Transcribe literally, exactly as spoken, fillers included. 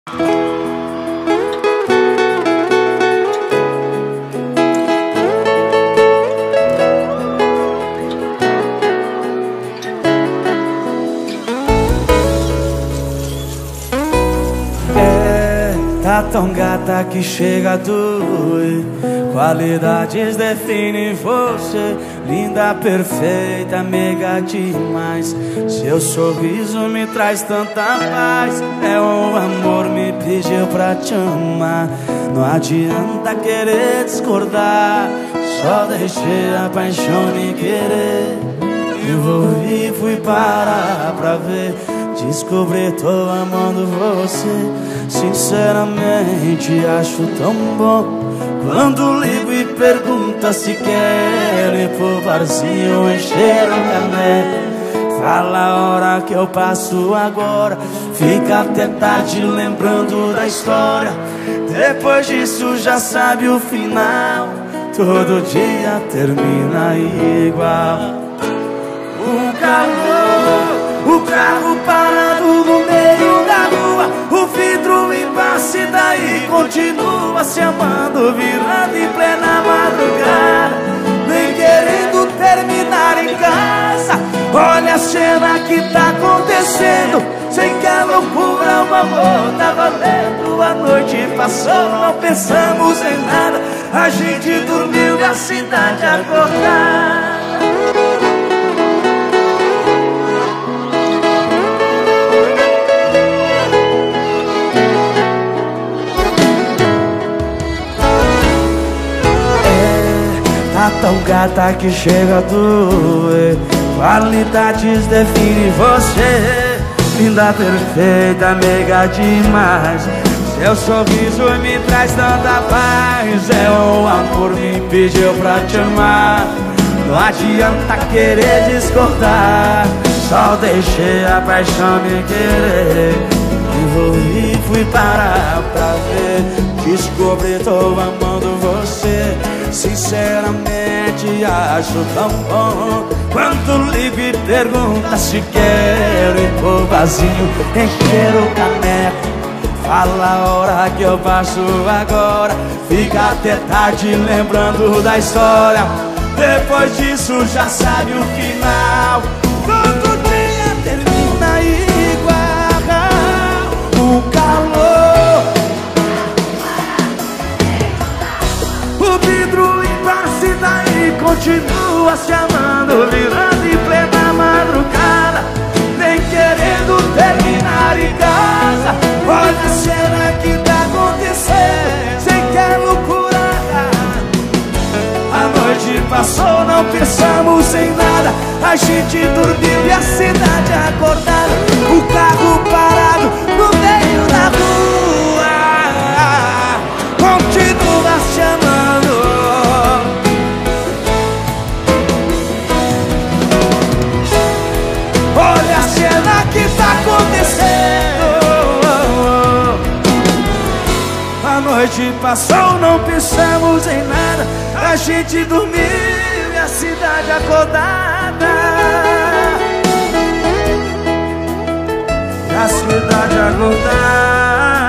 Tá tão gata que chega a doer. Qualidades definem você. Linda, perfeita, mega demais. Seu sorriso me traz tanta paz. É o amor me pediu pra te amar. Não adianta querer discordar. Só deixei a paixão me querer. Envolvi, fui parar pra ver. Descobri, tô amando você. Sinceramente acho tão bom quando ligo e pergunta se quer ir pro barzinho encher o caneco. Fala a hora que eu passo agora. Fica até tarde lembrando da história. Depois disso já sabe o final. Todo dia termina igual. O calor, o carro parado no meio da rua, o vidro embaixo e daí continua se amando, virando em plena madrugada, nem querendo terminar em casa. Olha a cena que tá acontecendo, sem que a loucura o amor tá valendo. A noite passou, não pensamos em nada, a gente dormiu e a cidade acordada. Tá tão gata que chega a doer. Qualidades definem você. Linda, perfeita, mega demais. Seu sorriso me traz tanta paz. É o amor me pediu pra te amar. Não adianta querer discordar. Só deixei a paixão me querer. Envolvi, fui parar pra ver. Descobri, tô amando você. Sinceramente acho tão bom quando ligo e pergunta se quero ir pro barzinho encher o caneco. Fala a hora que eu passo agora. Fica até tarde lembrando da história. Depois disso já sabe o final. Todo dia termina igual. O calor, o vidro embaixo e daí continua se amando, virando em plena madrugada, nem querendo terminar em casa. Olha a cena que tá acontecendo, sem que é loucura. A noite passou, não pensamos em nada, a gente dormiu e a cidade acordada. O carro parado no meio da rua, continua se amando. Olha a cena que tá acontecendo. A noite passou, não pensamos em nada, a gente dormiu e a cidade acordada. A cidade acordada.